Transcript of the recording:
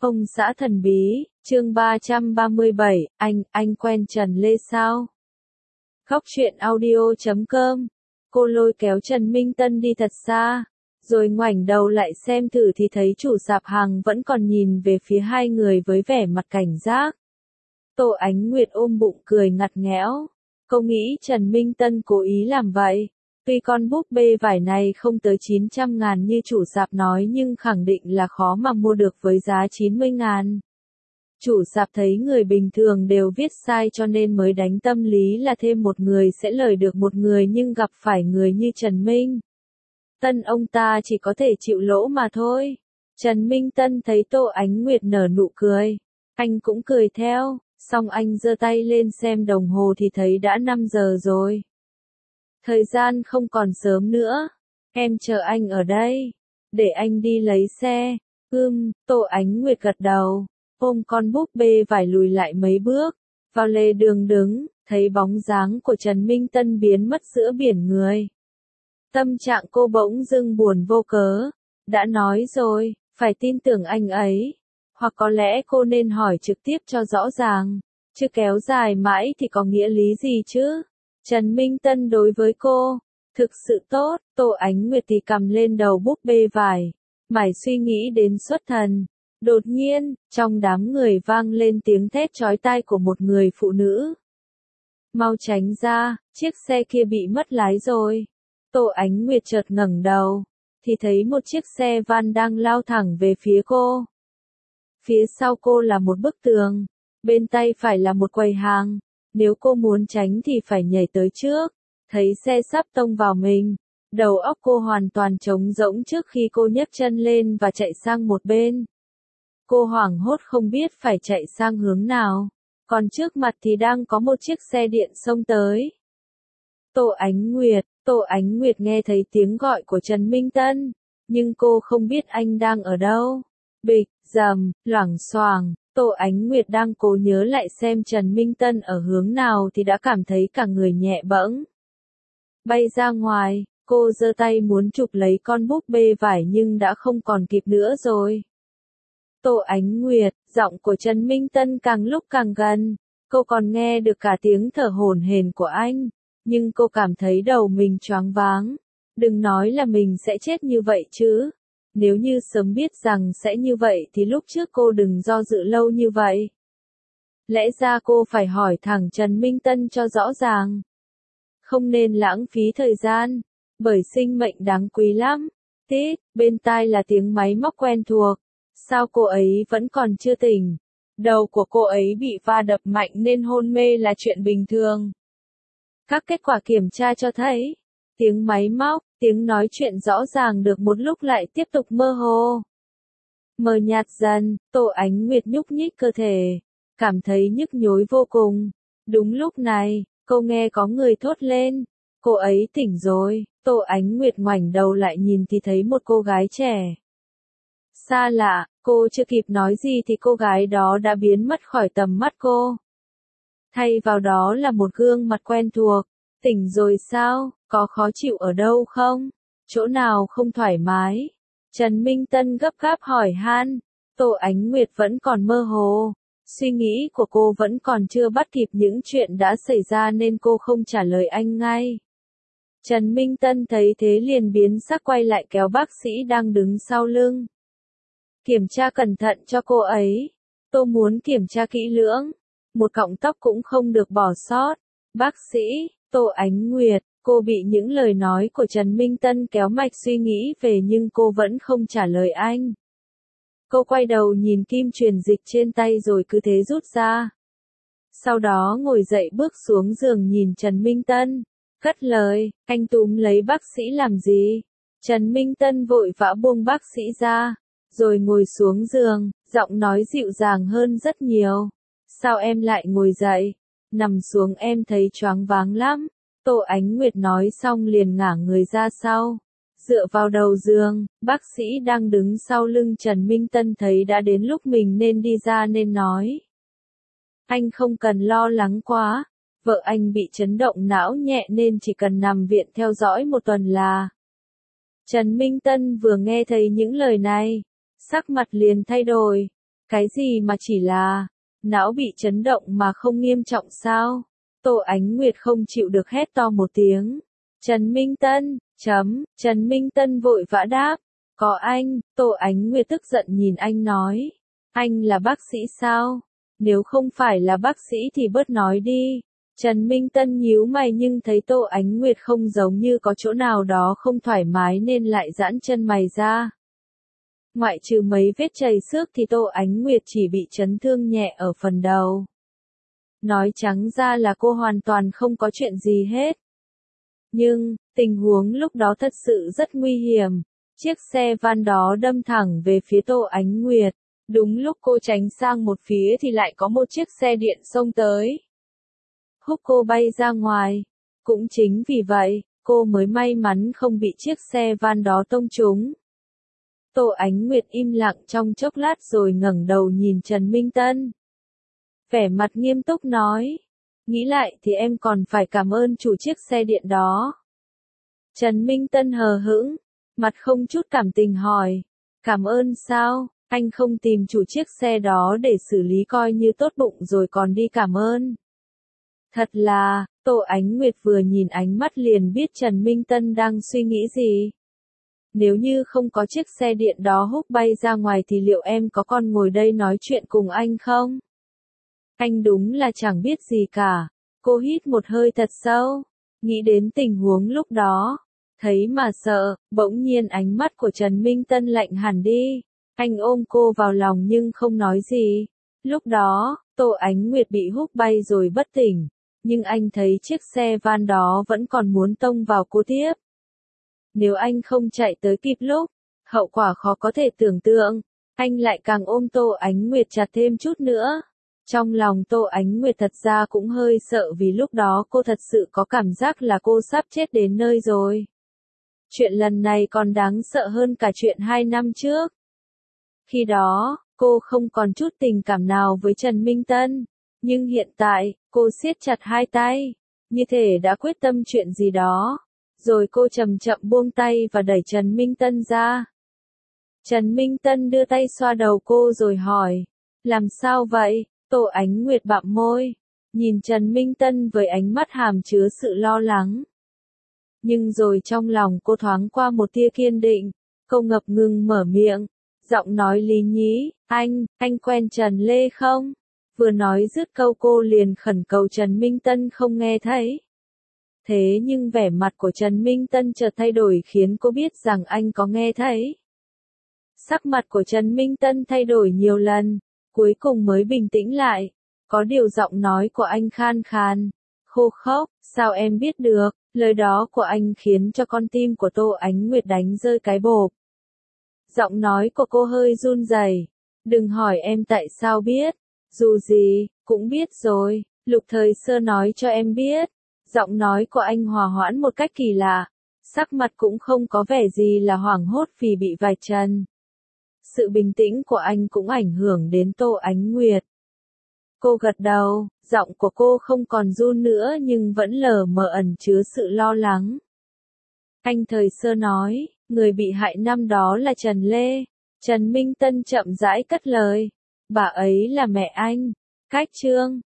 Ông xã thần bí, chương 337, anh quen Trần Lê sao? Khóc chuyện audio.com. Cô lôi kéo Trần Minh Tân đi thật xa, rồi ngoảnh đầu lại xem thử thì thấy chủ sạp hàng vẫn còn nhìn về phía hai người với vẻ mặt cảnh giác. Tô Ánh Nguyệt ôm bụng cười ngặt nghẽo. Cô nghĩ Trần Minh Tân cố ý làm vậy. Tuy con búp bê vải này không tới 900.000 như chủ sạp nói nhưng khẳng định là khó mà mua được với giá 90.000. Chủ sạp thấy người bình thường đều viết sai cho nên mới đánh tâm lý là thêm một người sẽ lời được một người, nhưng gặp phải người như Trần Minh Tân ông ta chỉ có thể chịu lỗ mà thôi. Trần Minh Tân thấy Tô Ánh Nguyệt nở nụ cười, anh cũng cười theo, xong anh giơ tay lên xem đồng hồ thì thấy đã 5 giờ rồi. Thời gian không còn sớm nữa, em chờ anh ở đây, để anh đi lấy xe. Tô Ánh Nguyệt gật đầu, ôm con búp bê vải lùi lại mấy bước, vào lề đường đứng, thấy bóng dáng của Trần Minh Tân biến mất giữa biển người. Tâm trạng cô bỗng dưng buồn vô cớ, đã nói rồi, phải tin tưởng anh ấy, hoặc có lẽ cô nên hỏi trực tiếp cho rõ ràng, chứ kéo dài mãi thì có nghĩa lý gì chứ. Trần Minh Tân đối với cô thực sự tốt. Tô Ánh Nguyệt thì cầm lên đầu búp bê vải, mải suy nghĩ đến xuất thần. Đột nhiên, trong đám người vang lên tiếng thét chói tai của một người phụ nữ. Mau tránh ra, chiếc xe kia bị mất lái rồi. Tô Ánh Nguyệt chợt ngẩng đầu, thì thấy một chiếc xe van đang lao thẳng về phía cô. Phía sau cô là một bức tường, bên tay phải là một quầy hàng. Nếu cô muốn tránh thì phải nhảy tới trước. Thấy xe sắp tông vào mình, đầu óc cô hoàn toàn trống rỗng trước khi cô nhấc chân lên và chạy sang một bên. Cô hoảng hốt không biết phải chạy sang hướng nào, còn trước mặt thì đang có một chiếc xe điện xông tới. Tô Ánh Nguyệt nghe thấy tiếng gọi của Trần Minh Tân, nhưng cô không biết anh đang ở đâu. Bịch, rầm, loảng xoảng. Tô Ánh Nguyệt đang cố nhớ lại xem Trần Minh Tân ở hướng nào thì đã cảm thấy cả người nhẹ bẫng. Bay ra ngoài, cô giơ tay muốn chụp lấy con búp bê vải nhưng đã không còn kịp nữa rồi. Tô Ánh Nguyệt, giọng của Trần Minh Tân càng lúc càng gần, cô còn nghe được cả tiếng thở hổn hển của anh, nhưng cô cảm thấy đầu mình choáng váng. Đừng nói là mình sẽ chết như vậy chứ. Nếu như sớm biết rằng sẽ như vậy thì lúc trước cô đừng do dự lâu như vậy. Lẽ ra cô phải hỏi thẳng Trần Minh Tân cho rõ ràng. Không nên lãng phí thời gian, bởi sinh mệnh đáng quý lắm. Tít, bên tai là tiếng máy móc quen thuộc. Sao cô ấy vẫn còn chưa tỉnh? Đầu của cô ấy bị va đập mạnh nên hôn mê là chuyện bình thường. Các kết quả kiểm tra cho thấy, tiếng máy móc, tiếng nói chuyện rõ ràng được một lúc lại tiếp tục mơ hồ. Mờ nhạt dần, Tô Ánh Nguyệt nhúc nhích cơ thể, cảm thấy nhức nhối vô cùng. Đúng lúc này, cô nghe có người thốt lên, cô ấy tỉnh rồi. Tô Ánh Nguyệt ngoảnh đầu lại nhìn thì thấy một cô gái trẻ. Xa lạ, cô chưa kịp nói gì thì cô gái đó đã biến mất khỏi tầm mắt cô. Thay vào đó là một gương mặt quen thuộc. Tỉnh rồi sao, có khó chịu ở đâu không? Chỗ nào không thoải mái? Trần Minh Tân gấp gáp hỏi han. Tô Ánh Nguyệt vẫn còn mơ hồ. Suy nghĩ của cô vẫn còn chưa bắt kịp những chuyện đã xảy ra nên cô không trả lời anh ngay. Trần Minh Tân thấy thế liền biến sắc quay lại kéo bác sĩ đang đứng sau lưng. Kiểm tra cẩn thận cho cô ấy. Tôi muốn kiểm tra kỹ lưỡng. Một cọng tóc cũng không được bỏ sót. Bác sĩ, Tô Ánh Nguyệt, cô bị những lời nói của Trần Minh Tân kéo mạch suy nghĩ về nhưng cô vẫn không trả lời anh. Cô quay đầu nhìn kim truyền dịch trên tay rồi cứ thế rút ra. Sau đó ngồi dậy bước xuống giường nhìn Trần Minh Tân. Cất lời, anh túm lấy bác sĩ làm gì? Trần Minh Tân vội vã buông bác sĩ ra, rồi ngồi xuống giường, giọng nói dịu dàng hơn rất nhiều. Sao em lại ngồi dậy? Nằm xuống em thấy choáng váng lắm. Tô Ánh Nguyệt nói xong liền ngả người ra sau. Dựa vào đầu giường, bác sĩ đang đứng sau lưng Trần Minh Tân thấy đã đến lúc mình nên đi ra nên nói. Anh không cần lo lắng quá. Vợ anh bị chấn động não nhẹ nên chỉ cần nằm viện theo dõi một tuần là. Trần Minh Tân vừa nghe thấy những lời này, sắc mặt liền thay đổi. Cái gì mà chỉ là não bị chấn động mà không nghiêm trọng sao? Tô Ánh Nguyệt không chịu được hét to một tiếng. Trần Minh Tân, Trần Minh Tân vội vã đáp. Có anh, Tô Ánh Nguyệt tức giận nhìn anh nói. Anh là bác sĩ sao? Nếu không phải là bác sĩ thì bớt nói đi. Trần Minh Tân nhíu mày nhưng thấy Tô Ánh Nguyệt không giống như có chỗ nào đó không thoải mái nên lại giãn chân mày ra. Ngoại trừ mấy vết chảy xước thì Tô Ánh Nguyệt chỉ bị chấn thương nhẹ ở phần đầu. Nói trắng ra là cô hoàn toàn không có chuyện gì hết. Nhưng, tình huống lúc đó thật sự rất nguy hiểm. Chiếc xe van đó đâm thẳng về phía Tô Ánh Nguyệt. Đúng lúc cô tránh sang một phía thì lại có một chiếc xe điện xông tới. Húc cô bay ra ngoài. Cũng chính vì vậy, cô mới may mắn không bị chiếc xe van đó tông trúng. Tô Ánh Nguyệt im lặng trong chốc lát rồi ngẩng đầu nhìn Trần Minh Tân. Vẻ mặt nghiêm túc nói. Nghĩ lại thì em còn phải cảm ơn chủ chiếc xe điện đó. Trần Minh Tân hờ hững, mặt không chút cảm tình hỏi. Cảm ơn sao, anh không tìm chủ chiếc xe đó để xử lý coi như tốt bụng rồi còn đi cảm ơn. Thật là, Tô Ánh Nguyệt vừa nhìn ánh mắt liền biết Trần Minh Tân đang suy nghĩ gì. Nếu như không có chiếc xe điện đó húc bay ra ngoài thì liệu em có còn ngồi đây nói chuyện cùng anh không? Anh đúng là chẳng biết gì cả. Cô hít một hơi thật sâu, nghĩ đến tình huống lúc đó. Thấy mà sợ, bỗng nhiên ánh mắt của Trần Minh Tân lạnh hẳn đi. Anh ôm cô vào lòng nhưng không nói gì. Lúc đó, Tô Ánh Nguyệt bị húc bay rồi bất tỉnh. Nhưng anh thấy chiếc xe van đó vẫn còn muốn tông vào cô tiếp. Nếu anh không chạy tới kịp lúc, hậu quả khó có thể tưởng tượng. Anh lại càng ôm Tô Ánh Nguyệt chặt thêm chút nữa. Trong lòng Tô Ánh Nguyệt thật ra cũng hơi sợ vì lúc đó cô thật sự có cảm giác là cô sắp chết đến nơi rồi. Chuyện lần này còn đáng sợ hơn cả chuyện 2 năm trước. Khi đó, cô không còn chút tình cảm nào với Trần Minh Tân. Nhưng hiện tại, cô siết chặt hai tay, như thể đã quyết tâm chuyện gì đó. Rồi cô chậm chậm buông tay và đẩy Trần Minh Tân ra. Trần Minh Tân đưa tay xoa đầu cô rồi hỏi. Làm sao vậy? Tô Ánh Nguyệt bặm môi. Nhìn Trần Minh Tân với ánh mắt hàm chứa sự lo lắng. Nhưng rồi trong lòng cô thoáng qua một tia kiên định. Cô ngập ngừng mở miệng. Giọng nói lý nhí. Anh quen Trần Lê không? Vừa nói dứt câu cô liền khẩn cầu Trần Minh Tân không nghe thấy. Thế nhưng vẻ mặt của Trần Minh Tân chợt thay đổi khiến cô biết rằng anh có nghe thấy. Sắc mặt của Trần Minh Tân thay đổi nhiều lần, cuối cùng mới bình tĩnh lại. Có điều giọng nói của anh khan khan, khô khốc, sao em biết được, lời đó của anh khiến cho con tim của Tô Ánh Nguyệt đánh rơi cái bộp. Giọng nói của cô hơi run rẩy. Đừng hỏi em tại sao biết, dù gì, cũng biết rồi, Lục Thời Sơ nói cho em biết. Giọng nói của anh hòa hoãn một cách kỳ lạ, sắc mặt cũng không có vẻ gì là hoảng hốt vì bị vạch trần. Sự bình tĩnh của anh cũng ảnh hưởng đến Tô Ánh Nguyệt. Cô gật đầu, giọng của cô không còn run nữa nhưng vẫn lờ mờ ẩn chứa sự lo lắng. Anh Thời Sơ nói, người bị hại năm đó là Trần Lê. Trần Minh Tân chậm rãi cất lời. Bà ấy là mẹ anh. Cách Trương.